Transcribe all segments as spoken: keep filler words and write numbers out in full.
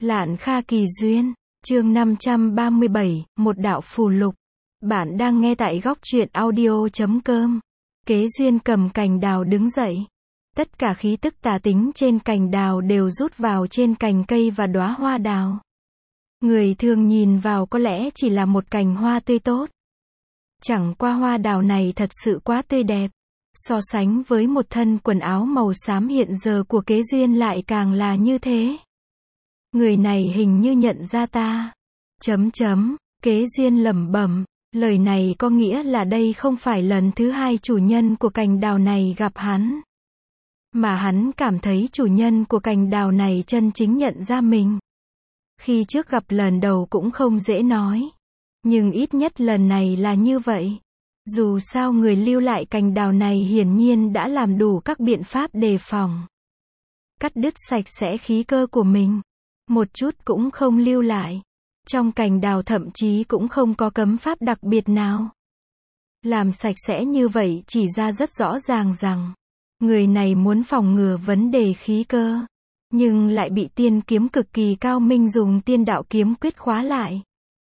Lạn Kha Kỳ Duyên, chương năm trăm ba mươi bảy, một đạo phù lục. Bạn đang nghe tại góc truyện audio chấm com. Kế Duyên cầm cành đào đứng dậy. Tất cả khí tức tà tính trên cành đào đều rút vào trên cành cây và đóa hoa đào. Người thường nhìn vào có lẽ chỉ là một cành hoa tươi tốt. Chẳng qua hoa đào này thật sự quá tươi đẹp. So sánh với một thân quần áo màu xám hiện giờ của Kế Duyên lại càng là như thế. Người này hình như nhận ra ta. Chấm chấm, Kế Duyên lẩm bẩm, lời này có nghĩa là đây không phải lần thứ hai chủ nhân của cành đào này gặp hắn. Mà hắn cảm thấy chủ nhân của cành đào này chân chính nhận ra mình. Khi trước gặp lần đầu cũng không dễ nói. Nhưng ít nhất lần này là như vậy. Dù sao người lưu lại cành đào này hiển nhiên đã làm đủ các biện pháp đề phòng. Cắt đứt sạch sẽ khí cơ của mình. Một chút cũng không lưu lại. Trong cành đào thậm chí cũng không có cấm pháp đặc biệt nào. Làm sạch sẽ như vậy chỉ ra rất rõ ràng rằng người này muốn phòng ngừa vấn đề khí cơ. Nhưng lại bị tiên kiếm cực kỳ cao minh dùng tiên đạo kiếm quyết khóa lại.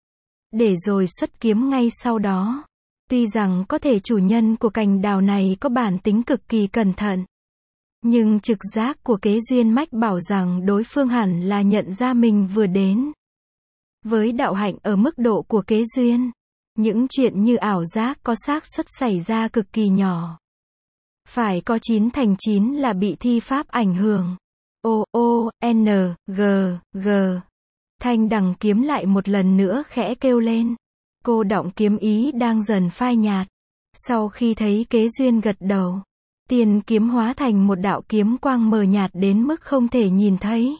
Để rồi xuất kiếm ngay sau đó. Tuy rằng có thể chủ nhân của cành đào này có bản tính cực kỳ cẩn thận. Nhưng trực giác của Kế Duyên mách bảo rằng đối phương hẳn là nhận ra mình vừa đến. Với đạo hạnh ở mức độ của Kế Duyên, những chuyện như ảo giác có xác suất xảy ra cực kỳ nhỏ. Phải có chín thành chín là bị thi pháp ảnh hưởng. O, O, N, G, G. Thanh đằng kiếm lại một lần nữa khẽ kêu lên. Cô đọng kiếm ý đang dần phai nhạt. Sau khi thấy Kế Duyên gật đầu, tiền kiếm hóa thành một đạo kiếm quang mờ nhạt đến mức không thể nhìn thấy.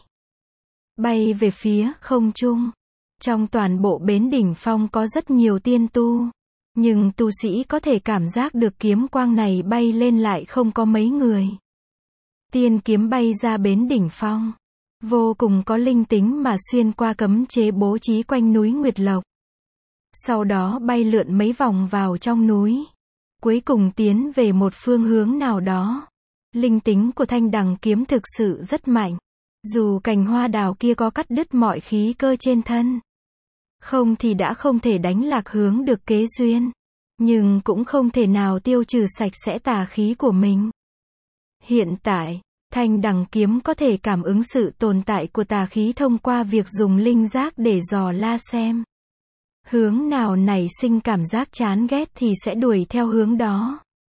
Bay về phía không trung. Trong toàn bộ bến đỉnh phong có rất nhiều tiên tu. Nhưng tu sĩ có thể cảm giác được kiếm quang này bay lên lại không có mấy người. Tiên kiếm bay ra bến đỉnh phong. Vô cùng có linh tính mà xuyên qua cấm chế bố trí quanh núi Nguyệt Lộc. Sau đó bay lượn mấy vòng vào trong núi. Cuối cùng tiến về một phương hướng nào đó. Linh tính của thanh đằng kiếm thực sự rất mạnh. Dù cành hoa đào kia có cắt đứt mọi khí cơ trên thân. Không thì đã không thể đánh lạc hướng được Kế Duyên. Nhưng cũng không thể nào tiêu trừ sạch sẽ tà khí của mình. Hiện tại, thanh đằng kiếm có thể cảm ứng sự tồn tại của tà khí thông qua việc dùng linh giác để dò la xem. Hướng nào nảy sinh cảm giác chán ghét thì sẽ đuổi theo hướng đó.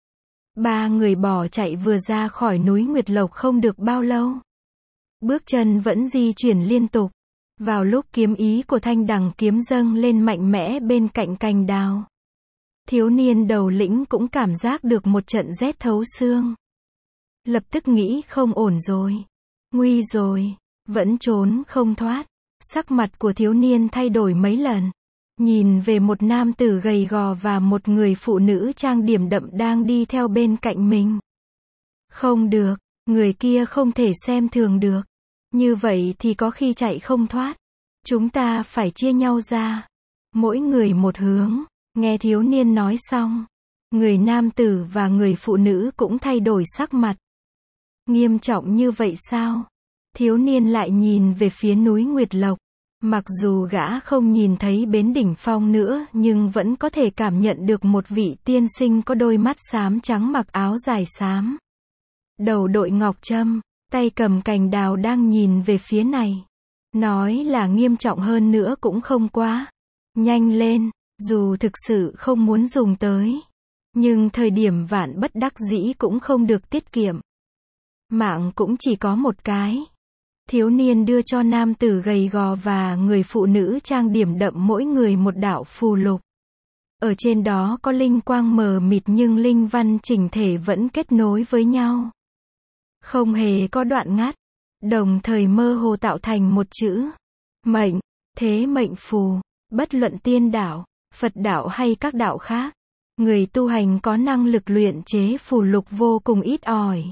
Ba người bỏ chạy vừa ra khỏi núi Nguyệt Lộc không được bao lâu. Bước chân vẫn di chuyển liên tục. Vào lúc kiếm ý của thanh đằng kiếm dâng lên mạnh mẽ bên cạnh cành đào. Thiếu niên đầu lĩnh cũng cảm giác được một trận rét thấu xương. Lập tức nghĩ không ổn rồi. Nguy rồi. Vẫn trốn không thoát. Sắc mặt của thiếu niên thay đổi mấy lần. Nhìn về một nam tử gầy gò và một người phụ nữ trang điểm đậm đang đi theo bên cạnh mình. Không được. Người kia không thể xem thường được. Như vậy thì có khi chạy không thoát. Chúng ta phải chia nhau ra. Mỗi người một hướng. Nghe thiếu niên nói xong. Người nam tử và người phụ nữ cũng thay đổi sắc mặt. Nghiêm trọng như vậy sao? Thiếu niên lại nhìn về phía núi Nguyệt Lộc. Mặc dù gã không nhìn thấy bến đỉnh phong nữa nhưng vẫn có thể cảm nhận được một vị tiên sinh có đôi mắt xám trắng mặc áo dài xám. Đầu đội ngọc trâm, tay cầm cành đào đang nhìn về phía này. Nói là nghiêm trọng hơn nữa cũng không quá. Nhanh lên, dù thực sự không muốn dùng tới. Nhưng thời điểm vạn bất đắc dĩ cũng không được tiết kiệm. Mạng cũng chỉ có một cái. Thiếu niên đưa cho nam tử gầy gò và người phụ nữ trang điểm đậm mỗi người một đạo phù lục. Ở trên đó có linh quang mờ mịt nhưng linh văn chỉnh thể vẫn kết nối với nhau. Không hề có đoạn ngắt. Đồng thời mơ hồ tạo thành một chữ. Mệnh, thế mệnh phù. Bất luận tiên đạo, Phật đạo hay các đạo khác. Người tu hành có năng lực luyện chế phù lục vô cùng ít ỏi.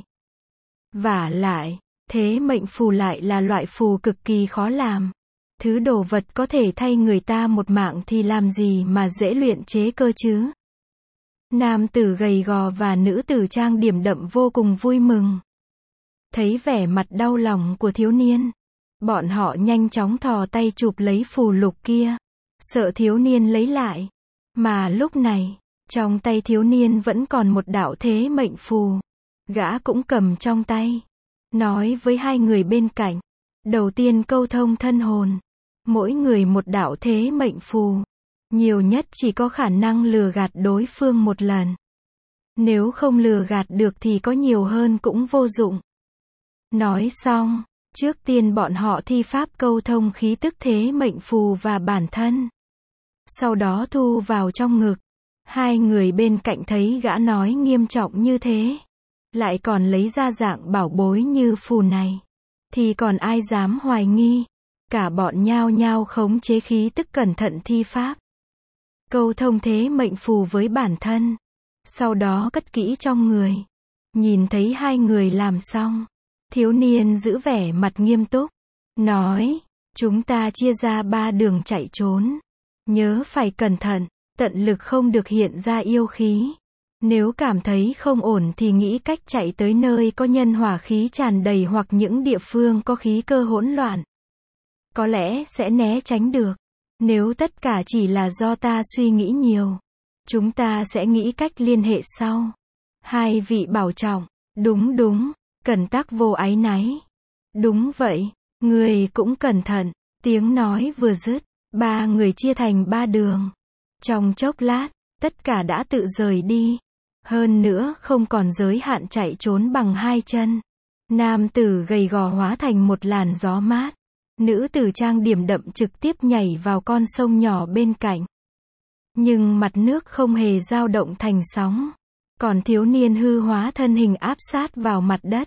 Vả lại. Thế mệnh phù lại là loại phù cực kỳ khó làm. Thứ đồ vật có thể thay người ta một mạng thì làm gì mà dễ luyện chế cơ chứ. Nam tử gầy gò và nữ tử trang điểm đậm vô cùng vui mừng. Thấy vẻ mặt đau lòng của thiếu niên. Bọn họ nhanh chóng thò tay chụp lấy phù lục kia, sợ thiếu niên lấy lại. Mà lúc này, trong tay thiếu niên vẫn còn một đạo thế mệnh phù. Gã cũng cầm trong tay, nói với hai người bên cạnh. Đầu tiên câu thông thân hồn, mỗi người một đạo thế mệnh phù. Nhiều nhất chỉ có khả năng lừa gạt đối phương một lần. Nếu không lừa gạt được thì có nhiều hơn cũng vô dụng. Nói xong, trước tiên bọn họ thi pháp câu thông khí tức thế mệnh phù và bản thân. Sau đó thu vào trong ngực. Hai người bên cạnh thấy gã nói nghiêm trọng như thế, lại còn lấy ra dạng bảo bối như phù này, thì còn ai dám hoài nghi. Cả bọn nhao nhao khống chế khí tức cẩn thận thi pháp. Câu thông thế mệnh phù với bản thân. Sau đó cất kỹ trong người. Nhìn thấy hai người làm xong, thiếu niên giữ vẻ mặt nghiêm túc, nói, chúng ta chia ra ba đường chạy trốn. Nhớ phải cẩn thận, tận lực không được hiện ra yêu khí. Nếu cảm thấy không ổn thì nghĩ cách chạy tới nơi có nhân hỏa khí tràn đầy hoặc những địa phương có khí cơ hỗn loạn. Có lẽ sẽ né tránh được. Nếu tất cả chỉ là do ta suy nghĩ nhiều, chúng ta sẽ nghĩ cách liên hệ sau. Hai vị bảo trọng. Đúng đúng, Cẩn Tắc vô áy náy. Đúng vậy, người cũng cẩn thận. Tiếng nói vừa dứt, ba người chia thành ba đường. Trong chốc lát, tất cả đã tự rời đi. Hơn nữa không còn giới hạn chạy trốn bằng hai chân. Nam tử gầy gò hóa thành một làn gió mát. Nữ tử trang điểm đậm trực tiếp nhảy vào con sông nhỏ bên cạnh. Nhưng mặt nước không hề dao động thành sóng. Còn thiếu niên hư hóa thân hình áp sát vào mặt đất.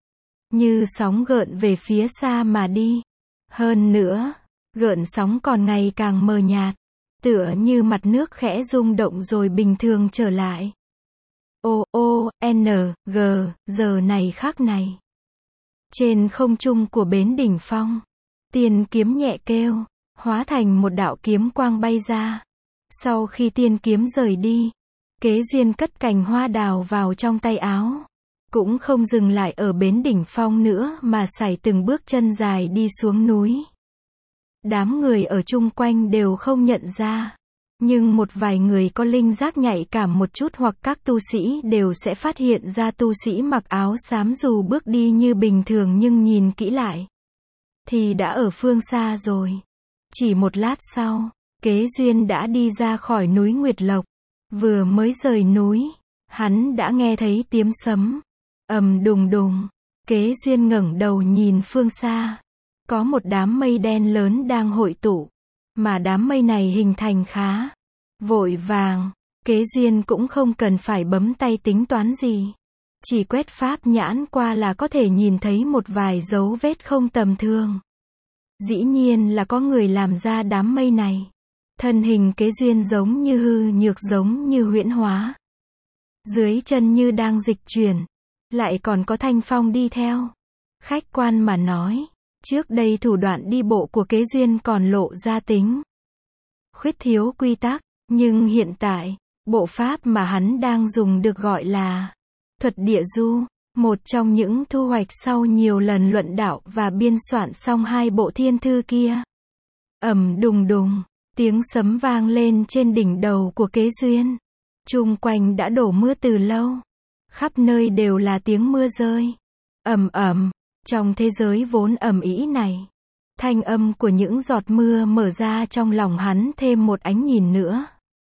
Như sóng gợn về phía xa mà đi. Hơn nữa, gợn sóng còn ngày càng mờ nhạt. Tựa như mặt nước khẽ rung động rồi bình thường trở lại. O, O, N, G, giờ này khắc này. Trên không trung của bến đỉnh phong, tiên kiếm nhẹ kêu, hóa thành một đạo kiếm quang bay ra. Sau khi tiên kiếm rời đi, Kế Duyên cất cành hoa đào vào trong tay áo. Cũng không dừng lại ở bến đỉnh phong nữa mà sải từng bước chân dài đi xuống núi. Đám người ở chung quanh đều không nhận ra. Nhưng một vài người có linh giác nhạy cảm một chút hoặc các tu sĩ đều sẽ phát hiện ra tu sĩ mặc áo xám dù bước đi như bình thường nhưng nhìn kỹ lại thì đã ở phương xa rồi. Chỉ một lát sau, Kế Duyên đã đi ra khỏi núi Nguyệt Lộc. Vừa mới rời núi, hắn đã nghe thấy tiếng sấm. Ầm đùng đùng. Kế Duyên ngẩng đầu nhìn phương xa. Có một đám mây đen lớn đang hội tụ. Mà đám mây này hình thành khá vội vàng. Kế Duyên cũng không cần phải bấm tay tính toán gì. Chỉ quét pháp nhãn qua là có thể nhìn thấy một vài dấu vết không tầm thường. Dĩ nhiên là có người làm ra đám mây này. Thân hình Kế Duyên giống như hư nhược giống như huyễn hóa. Dưới chân như đang dịch chuyển. Lại còn có Thanh Phong đi theo. Khách quan mà nói, trước đây thủ đoạn đi bộ của Kế Duyên còn lộ ra tính khuyết thiếu quy tắc. Nhưng hiện tại, bộ pháp mà hắn đang dùng được gọi là thuật địa du. Một trong những thu hoạch sau nhiều lần luận đạo và biên soạn xong hai bộ thiên thư kia. Ầm đùng đùng. Tiếng sấm vang lên trên đỉnh đầu của Kế Duyên. Chung quanh đã đổ mưa từ lâu. Khắp nơi đều là tiếng mưa rơi. Ầm ầm. Trong thế giới vốn ầm ĩ này, thanh âm của những giọt mưa mở ra trong lòng hắn thêm một ánh nhìn nữa.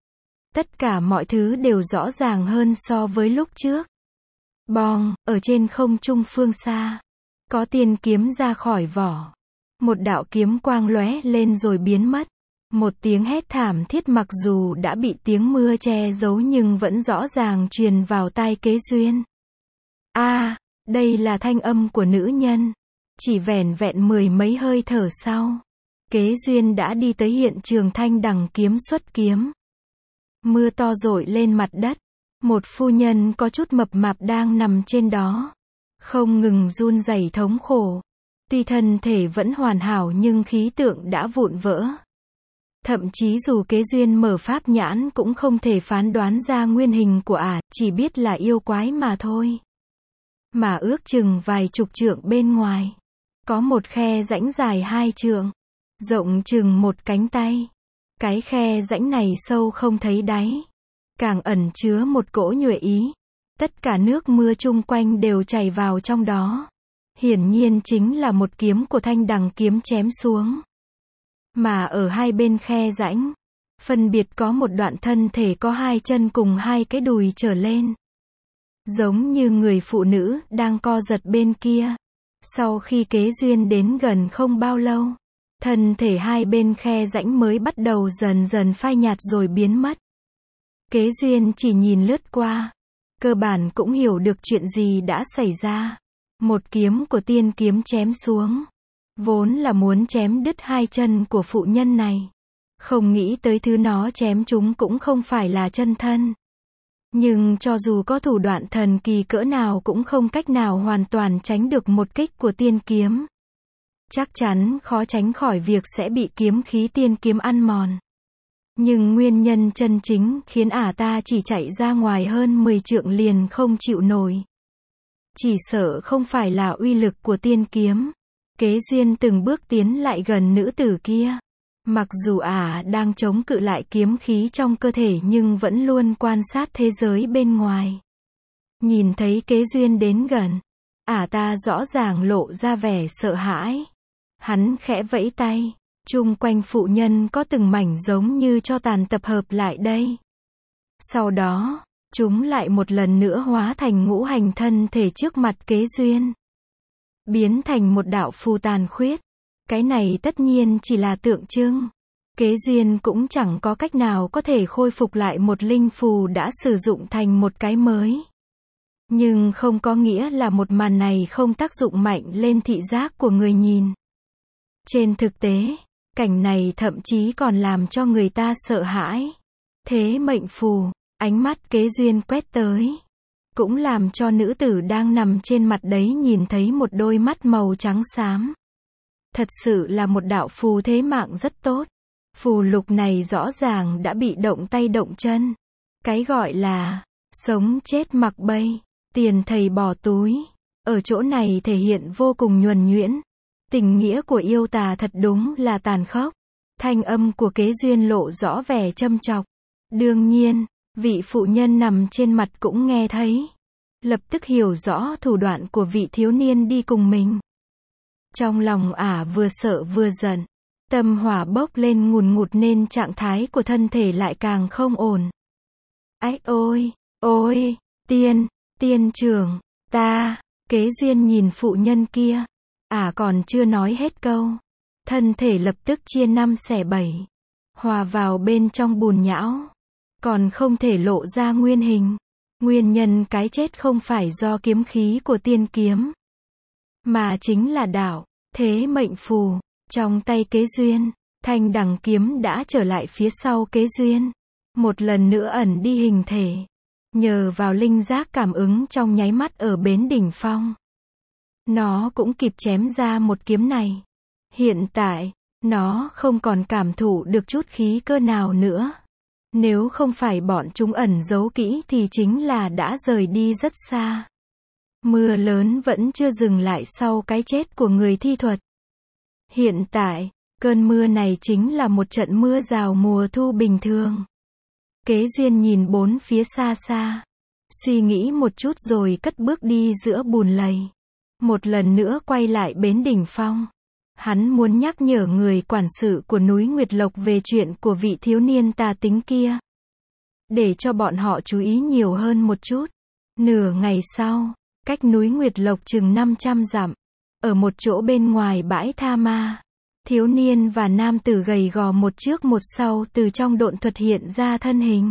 Tất cả mọi thứ đều rõ ràng hơn so với lúc trước. Bong, ở trên không trung phương xa, có tiên kiếm ra khỏi vỏ. Một đạo kiếm quang lóe lên rồi biến mất. Một tiếng hét thảm thiết mặc dù đã bị tiếng mưa che giấu nhưng vẫn rõ ràng truyền vào tai Kế Duyên. A, à, đây là thanh âm của nữ nhân. Chỉ vẻn vẹn mười mấy hơi thở sau, Kế Duyên đã đi tới hiện trường thanh đằng kiếm xuất kiếm. Mưa to dội lên mặt đất. Một phu nhân có chút mập mạp đang nằm trên đó, không ngừng run rẩy thống khổ. Tuy thân thể vẫn hoàn hảo nhưng khí tượng đã vụn vỡ. Thậm chí dù Kế Duyên mở pháp nhãn cũng không thể phán đoán ra nguyên hình của ả, chỉ biết là yêu quái mà thôi. Mà ước chừng vài chục trượng bên ngoài, có một khe rãnh dài hai trượng, rộng chừng một cánh tay. Cái khe rãnh này sâu không thấy đáy, càng ẩn chứa một cỗ nhuệ ý. Tất cả nước mưa chung quanh đều chảy vào trong đó. Hiển nhiên chính là một kiếm của Thanh Đằng kiếm chém xuống. Mà ở hai bên khe rãnh, phân biệt có một đoạn thân thể có hai chân cùng hai cái đùi trở lên. Giống như người phụ nữ đang co giật bên kia. Sau khi Kế Duyên đến gần không bao lâu, thân thể hai bên khe rãnh mới bắt đầu dần dần phai nhạt rồi biến mất. Kế Duyên chỉ nhìn lướt qua, cơ bản cũng hiểu được chuyện gì đã xảy ra. Một kiếm của tiên kiếm chém xuống, vốn là muốn chém đứt hai chân của phụ nhân này. Không nghĩ tới thứ nó chém chúng cũng không phải là chân thân. Nhưng cho dù có thủ đoạn thần kỳ cỡ nào cũng không cách nào hoàn toàn tránh được một kích của tiên kiếm. Chắc chắn khó tránh khỏi việc sẽ bị kiếm khí tiên kiếm ăn mòn. Nhưng nguyên nhân chân chính khiến ả ta chỉ chạy ra ngoài hơn mười trượng liền không chịu nổi. Chỉ sợ không phải là uy lực của tiên kiếm. Kế Duyên từng bước tiến lại gần nữ tử kia. Mặc dù ả đang chống cự lại kiếm khí trong cơ thể nhưng vẫn luôn quan sát thế giới bên ngoài. Nhìn thấy Kế Duyên đến gần, ả ta rõ ràng lộ ra vẻ sợ hãi. Hắn khẽ vẫy tay, chung quanh phụ nhân có từng mảnh giống như tro tàn tập hợp lại đây. Sau đó, chúng lại một lần nữa hóa thành ngũ hành thân thể trước mặt Kế Duyên. Biến thành một đạo phù tàn khuyết. Cái này tất nhiên chỉ là tượng trưng. Kế Duyên cũng chẳng có cách nào có thể khôi phục lại một linh phù đã sử dụng thành một cái mới. Nhưng không có nghĩa là một màn này không tác dụng mạnh lên thị giác của người nhìn. Trên thực tế, cảnh này thậm chí còn làm cho người ta sợ hãi. Thế mệnh phù, ánh mắt Kế Duyên quét tới, cũng làm cho nữ tử đang nằm trên mặt đấy nhìn thấy một đôi mắt màu trắng xám. Thật sự là một đạo phù thế mạng rất tốt. Phù lục này rõ ràng đã bị động tay động chân. Cái gọi là sống chết mặc bay, tiền thầy bỏ túi, ở chỗ này thể hiện vô cùng nhuần nhuyễn. Tình nghĩa của yêu tà thật đúng là tàn khốc. Thanh âm của Kế Duyên lộ rõ vẻ châm chọc. Đương nhiên, vị phụ nhân nằm trên mặt cũng nghe thấy. Lập tức hiểu rõ thủ đoạn của vị thiếu niên đi cùng mình. Trong lòng ả vừa sợ vừa giận. Tâm hỏa bốc lên ngùn ngụt nên trạng thái của thân thể lại càng không ổn. Ách ôi, ôi, tiên, tiên trưởng, ta, Kế Duyên nhìn phụ nhân kia. Ả còn chưa nói hết câu. Thân thể lập tức chia năm xẻ bảy. Hòa vào bên trong bùn nhão. Còn không thể lộ ra nguyên hình. Nguyên nhân cái chết không phải do kiếm khí của tiên kiếm. Mà chính là đạo, thế mệnh phù. Trong tay Kế Duyên, Thanh Đằng kiếm đã trở lại phía sau Kế Duyên. Một lần nữa ẩn đi hình thể. Nhờ vào linh giác cảm ứng trong nháy mắt ở bến đỉnh phong. Nó cũng kịp chém ra một kiếm này. Hiện tại, nó không còn cảm thụ được chút khí cơ nào nữa. Nếu không phải bọn chúng ẩn giấu kỹ thì chính là đã rời đi rất xa. Mưa lớn vẫn chưa dừng lại sau cái chết của người thi thuật. Hiện tại, cơn mưa này chính là một trận mưa rào mùa thu bình thường. Kế Duyên nhìn bốn phía xa xa. Suy nghĩ một chút rồi cất bước đi giữa bùn lầy. Một lần nữa quay lại bến đỉnh phong. Hắn muốn nhắc nhở người quản sự của núi Nguyệt Lộc về chuyện của vị thiếu niên tà tính kia. Để cho bọn họ chú ý nhiều hơn một chút. Nửa ngày sau, cách núi Nguyệt Lộc chừng năm trăm dặm. Ở một chỗ bên ngoài bãi tha ma. Thiếu niên và nam tử gầy gò một trước một sau từ trong độn thuật hiện ra thân hình.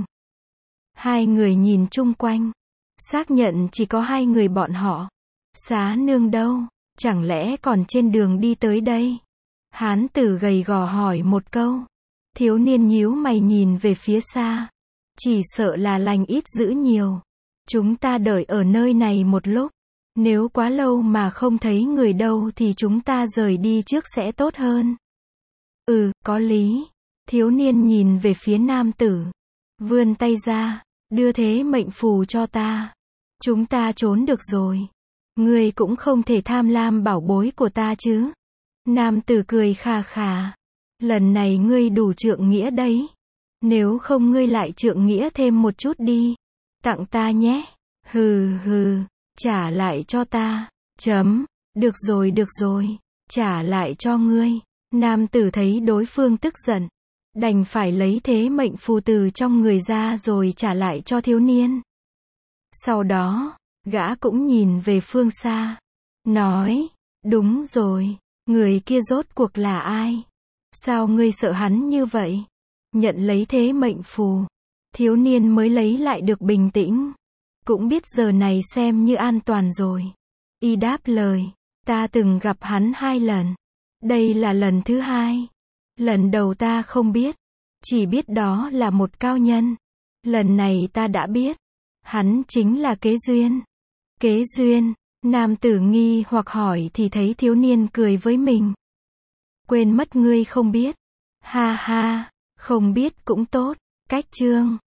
Hai người nhìn chung quanh. Xác nhận chỉ có hai người bọn họ. Xá nương đâu? Chẳng lẽ còn trên đường đi tới đây? Hán tử gầy gò hỏi một câu. Thiếu niên nhíu mày nhìn về phía xa. Chỉ sợ là lành ít dữ nhiều. Chúng ta đợi ở nơi này một lúc. Nếu quá lâu mà không thấy người đâu thì chúng ta rời đi trước sẽ tốt hơn. Ừ, có lý. Thiếu niên nhìn về phía nam tử. Vươn tay ra. Đưa thế mệnh phù cho ta. Chúng ta trốn được rồi. Ngươi cũng không thể tham lam bảo bối của ta chứ. Nam tử cười khà khà. Lần này ngươi đủ trượng nghĩa đấy. Nếu không ngươi lại trượng nghĩa thêm một chút đi. Tặng ta nhé. Hừ hừ, trả lại cho ta. Chấm, được rồi được rồi, trả lại cho ngươi. Nam tử thấy đối phương tức giận, đành phải lấy thế mệnh phù từ trong người ra rồi trả lại cho thiếu niên. Sau đó, gã cũng nhìn về phương xa, nói, đúng rồi, người kia rốt cuộc là ai? Sao ngươi sợ hắn như vậy? Nhận lấy thế mệnh phù, thiếu niên mới lấy lại được bình tĩnh. Cũng biết giờ này xem như an toàn rồi. Y đáp lời, ta từng gặp hắn hai lần. Đây là lần thứ hai. Lần đầu ta không biết, chỉ biết đó là một cao nhân. Lần này ta đã biết, hắn chính là Kế Duyên. Kế Duyên, nam tử nghi hoặc hỏi thì thấy thiếu niên cười với mình. Quên mất ngươi không biết. Ha ha, không biết cũng tốt. Cách chương